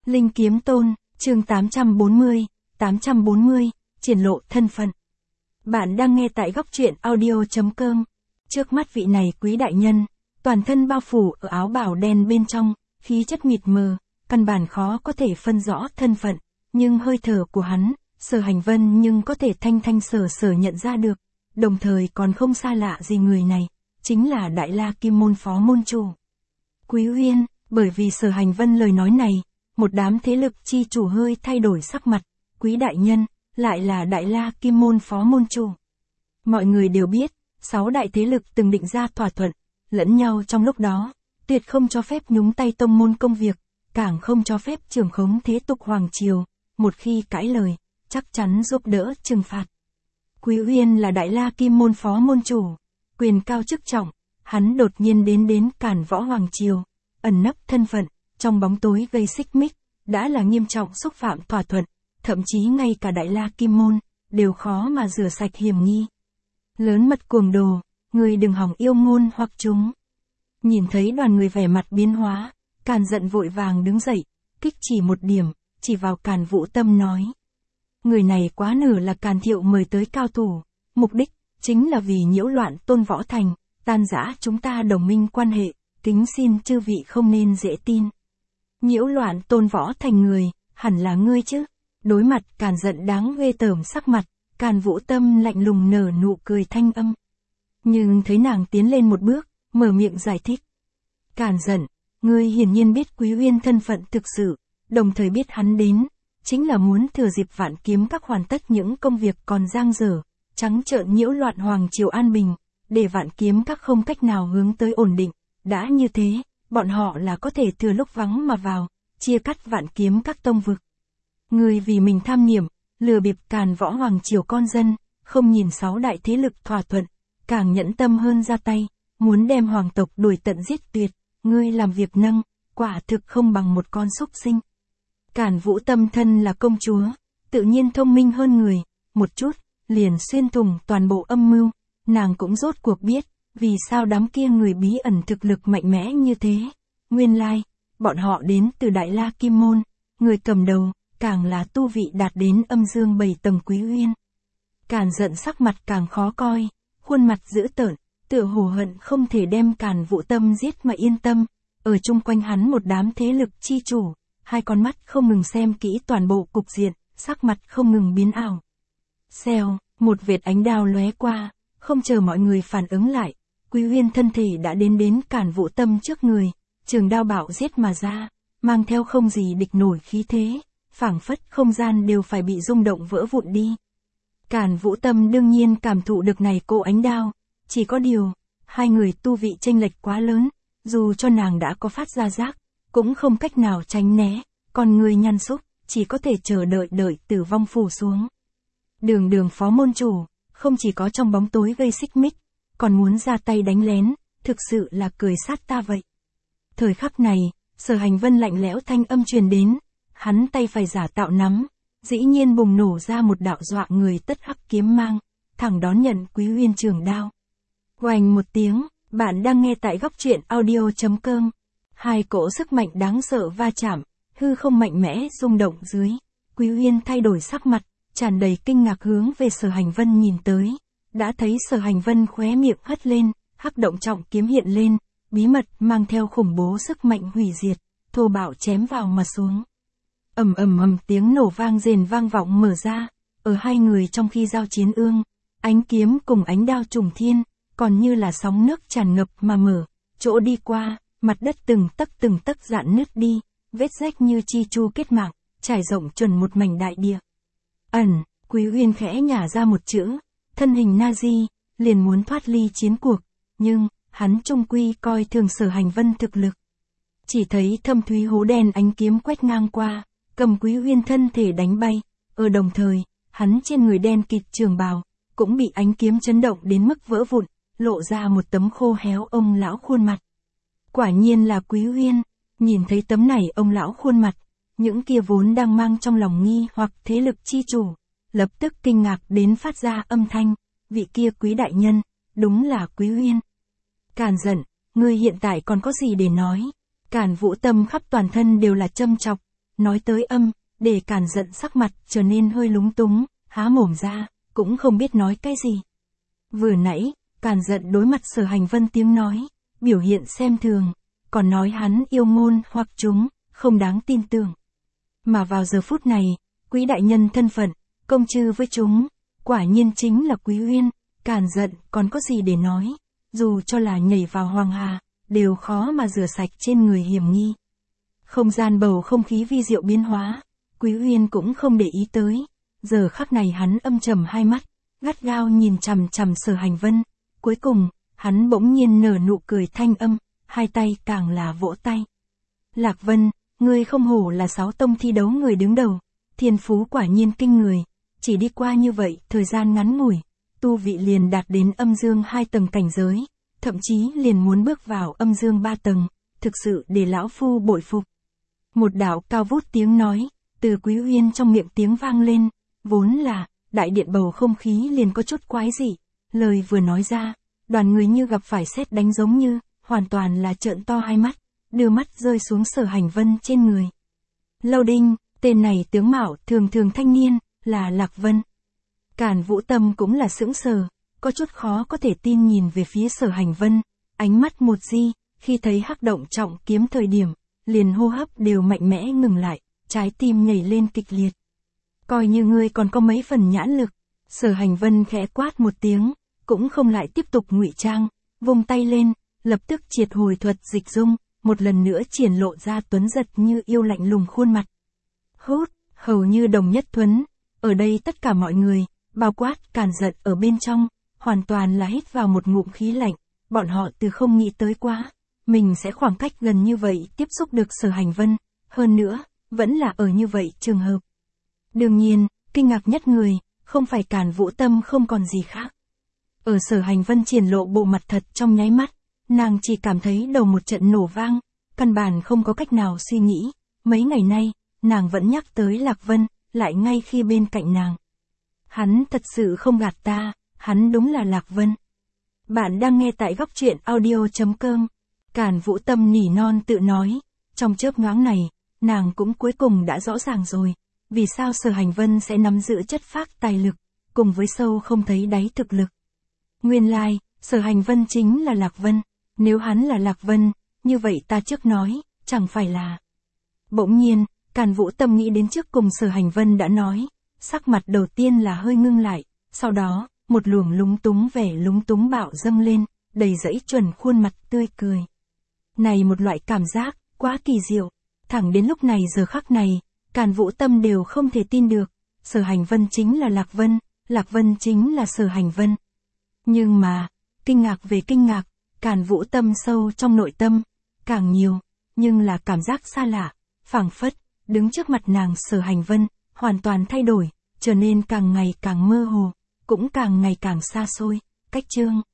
Linh Kiếm Tôn, chương 840, triển lộ thân phận. Bạn đang nghe tại góc truyện audio.com. Trước mắt vị này quý đại nhân, toàn thân bao phủ ở áo bào đen bên trong, khí chất mịt mờ, căn bản khó có thể phân rõ thân phận, nhưng hơi thở của hắn, Sở Hành Vân nhưng có thể thanh sở nhận ra được, đồng thời còn không xa lạ gì người này, chính là Đại La Kim Môn phó môn chủ. Quý Uyên, bởi vì Sở Hành Vân lời nói này, một đám thế lực chi chủ hơi thay đổi sắc mặt, quý đại nhân, lại là Đại La Kim Môn phó môn chủ. Mọi người đều biết, 6 đại thế lực từng định ra thỏa thuận, lẫn nhau trong lúc đó, tuyệt không cho phép nhúng tay tông môn công việc, càng không cho phép trưởng khống thế tục hoàng triều, một khi cãi lời, chắc chắn giúp đỡ trừng phạt. Quý Uyên là Đại La Kim Môn phó môn chủ, quyền cao chức trọng, hắn đột nhiên đến Càn Võ hoàng triều, ẩn nấp thân phận, trong bóng tối gây xích mích, đã là nghiêm trọng xúc phạm thỏa thuận, thậm chí ngay cả Đại La Kim Môn, đều khó mà rửa sạch hiểm nghi. Lớn mật cuồng đồ, người đừng hỏng yêu ngôn hoặc chúng. Nhìn thấy đoàn người vẻ mặt biến hóa, Càn giận vội vàng đứng dậy, kích chỉ một điểm, chỉ vào Càn Vũ Tâm nói. Người này quá nửa là Càn Thiệu mời tới cao thủ, mục đích, chính là vì nhiễu loạn Tôn Võ Thành, tan rã chúng ta đồng minh quan hệ, kính xin chư vị không nên dễ tin. Nhiễu loạn Tôn Võ Thành người, hẳn là ngươi chứ. Đối mặt Càn giận đáng ghê tởm sắc mặt, Càn Vũ Tâm lạnh lùng nở nụ cười thanh âm. Nhưng thấy nàng tiến lên một bước, mở miệng giải thích. Càn giận, ngươi hiển nhiên biết Quý Uyên thân phận thực sự, đồng thời biết hắn đến, chính là muốn thừa dịp Vạn Kiếm Các hoàn tất những công việc còn dang dở, trắng trợn nhiễu loạn hoàng triều an bình, để Vạn Kiếm Các không cách nào hướng tới ổn định. Đã như thế, bọn họ là có thể thừa lúc vắng mà vào, chia cắt Vạn Kiếm Các tông vực. Người vì mình tham niệm, lừa bịp Càn Võ hoàng triều con dân, không nhìn 6 đại thế lực thỏa thuận, càng nhẫn tâm hơn ra tay, muốn đem hoàng tộc đuổi tận giết tuyệt, ngươi làm việc nâng, quả thực không bằng một con súc sinh. Càn Vũ Tâm thân là công chúa, tự nhiên thông minh hơn người, một chút, liền xuyên thủng toàn bộ âm mưu, nàng cũng rốt cuộc biết, vì sao đám kia người bí ẩn thực lực mạnh mẽ như thế. Nguyên lai, bọn họ đến từ Đại La Kim Môn, người cầm đầu, càng là tu vị đạt đến âm dương 7 tầng Quý Uyên. Càn giận sắc mặt càng khó coi, khuôn mặt dữ tợn, tựa hồ hận không thể đem Càn Vũ Tâm giết mà yên tâm, ở chung quanh hắn một đám thế lực chi chủ, hai con mắt không ngừng xem kỹ toàn bộ cục diện, sắc mặt không ngừng biến ảo. Xèo, một vệt ánh đao lóe qua, không chờ mọi người phản ứng lại, Quý Uyên thân thể đã đến Càn Vũ Tâm trước người, trường đao bạo giết mà ra, mang theo không gì địch nổi khí thế, phảng phất không gian đều phải bị rung động vỡ vụn đi. Càn Vũ Tâm đương nhiên cảm thụ được này cô ánh đao, chỉ có điều, hai người tu vị chênh lệch quá lớn, dù cho nàng đã có phát ra giác, cũng không cách nào tránh né, còn người nhăn xúc, chỉ có thể chờ đợi tử vong phủ xuống. Đường phó môn chủ, không chỉ có trong bóng tối gây xích mích, còn muốn ra tay đánh lén, thực sự là cười sát ta vậy. Thời khắc này, Sở Hành Vân lạnh lẽo thanh âm truyền đến, hắn tay phải giả tạo nắm, dĩ nhiên bùng nổ ra một đạo dọa người tất hắc kiếm mang, thẳng đón nhận Quý Uyên trường đao. Oành một tiếng, bạn đang nghe tại góc truyện audio.com. Hai cỗ sức mạnh đáng sợ va chạm, hư không mạnh mẽ rung động dưới. Quý Uyên thay đổi sắc mặt, tràn đầy kinh ngạc hướng về Sở Hành Vân nhìn tới. Đã thấy Sở Hành Vân khóe miệng hất lên, hắc động trọng kiếm hiện lên, bí mật mang theo khủng bố sức mạnh hủy diệt, thô bạo chém vào mà xuống. Ầm tiếng nổ vang rền vang vọng mở ra, ở hai người trong khi giao chiến ương, ánh kiếm cùng ánh đao trùng thiên, còn như là sóng nước tràn ngập mà mở, chỗ đi qua, mặt đất từng tấc rạn nứt đi, vết rách như chi chu kết mạng, trải rộng chuẩn một mảnh đại địa. Quý Uyên khẽ nhả ra một chữ, thân hình Nazi, liền muốn thoát ly chiến cuộc, nhưng, hắn trung quy coi thường Sở Hành Vân thực lực. Chỉ thấy thâm thúy hố đen ánh kiếm quét ngang qua, cầm Quý Uyên thân thể đánh bay, ở đồng thời, hắn trên người đen kịt trường bào, cũng bị ánh kiếm chấn động đến mức vỡ vụn, lộ ra một tấm khô héo ông lão khuôn mặt. Quả nhiên là Quý Uyên, nhìn thấy tấm này ông lão khuôn mặt, những kia vốn đang mang trong lòng nghi hoặc thế lực chi chủ, lập tức kinh ngạc đến phát ra âm thanh, vị kia Quý đại nhân, đúng là Quý Uyên. Càn giận, ngươi hiện tại còn có gì để nói? Càn Vũ Tâm khắp toàn thân đều là châm chọc, nói tới âm, để Càn Dận sắc mặt trở nên hơi lúng túng, há mồm ra, cũng không biết nói cái gì. Vừa nãy, Càn Dận đối mặt Sở Hành Vân tiếng nói, biểu hiện xem thường, còn nói hắn yêu ngôn hoặc chúng, không đáng tin tưởng. Mà vào giờ phút này, Quý đại nhân thân phận, công chư với chúng, quả nhiên chính là Quý Uyên, Càn Dận còn có gì để nói, dù cho là nhảy vào Hoàng Hà, đều khó mà rửa sạch trên người hiểm nghi. Không gian bầu không khí vi diệu biến hóa, Quý Uyên cũng không để ý tới, giờ khắc này hắn âm trầm hai mắt, gắt gao nhìn chằm chằm Sở Hành Vân, cuối cùng, hắn bỗng nhiên nở nụ cười thanh âm, hai tay càng là vỗ tay. Lạc Vân, ngươi không hổ là 6 tông thi đấu người đứng đầu, thiên phú quả nhiên kinh người, chỉ đi qua như vậy, thời gian ngắn ngủi, tu vị liền đạt đến âm dương 2 tầng cảnh giới, thậm chí liền muốn bước vào âm dương 3 tầng, thực sự để lão phu bội phục. Một đạo cao vút tiếng nói, từ Quý Uyên trong miệng tiếng vang lên, vốn là, đại điện bầu không khí liền có chút quái dị, lời vừa nói ra, đoàn người như gặp phải sét đánh giống như, hoàn toàn là trợn to hai mắt, đưa mắt rơi xuống Sở Hành Vân trên người. Lâu Đinh, tên này tướng mạo thường thường thanh niên, là Lạc Vân. Càn Vũ Tâm cũng là sững sờ, có chút khó có thể tin nhìn về phía Sở Hành Vân, ánh mắt một di, khi thấy hắc động trọng kiếm thời điểm, liền hô hấp đều mạnh mẽ ngừng lại, trái tim nhảy lên kịch liệt. Coi như ngươi còn có mấy phần nhãn lực, Sở Hành Vân khẽ quát một tiếng, cũng không lại tiếp tục ngụy trang, vung tay lên, lập tức triệt hồi thuật dịch dung, một lần nữa triển lộ ra tuấn giật như yêu lạnh lùng khuôn mặt. Hút, hầu như đồng nhất thuấn, ở đây tất cả mọi người, bao quát Càn Dận ở bên trong, hoàn toàn là hít vào một ngụm khí lạnh, bọn họ từ không nghĩ tới quá, mình sẽ khoảng cách gần như vậy tiếp xúc được Sở Hành Vân, hơn nữa, vẫn là ở như vậy trường hợp. Đương nhiên, kinh ngạc nhất người, không phải Càn Vũ Tâm không còn gì khác. Ở Sở Hành Vân triển lộ bộ mặt thật trong nháy mắt, nàng chỉ cảm thấy đầu một trận nổ vang, căn bản không có cách nào suy nghĩ, mấy ngày nay, nàng vẫn nhắc tới Lạc Vân, lại ngay khi bên cạnh nàng. Hắn thật sự không gạt ta, hắn đúng là Lạc Vân. Bạn đang nghe tại góc truyện audio.com. Càn Vũ Tâm nỉ non tự nói, trong chớp nhoáng này, nàng cũng cuối cùng đã rõ ràng rồi, vì sao Sở Hành Vân sẽ nắm giữ chất phác tài lực, cùng với sâu không thấy đáy thực lực. Nguyên lai, Sở Hành Vân chính là Lạc Vân, nếu hắn là Lạc Vân, như vậy ta trước nói, chẳng phải là. Bỗng nhiên, Càn Vũ Tâm nghĩ đến trước cùng Sở Hành Vân đã nói, sắc mặt đầu tiên là hơi ngưng lại, sau đó, một luồng lúng túng vẻ lúng túng bạo dâng lên, đầy dẫy chuẩn khuôn mặt tươi cười. Này một loại cảm giác, quá kỳ diệu, thẳng đến lúc này giờ khắc này, Càn Vũ Tâm đều không thể tin được, Sở Hành Vân chính là Lạc Vân chính là Sở Hành Vân. Nhưng mà, kinh ngạc về kinh ngạc, Càn Vũ Tâm sâu trong nội tâm, càng nhiều, nhưng là cảm giác xa lạ, phảng phất, đứng trước mặt nàng Sở Hành Vân, hoàn toàn thay đổi, trở nên càng ngày càng mơ hồ, cũng càng ngày càng xa xôi, cách chương.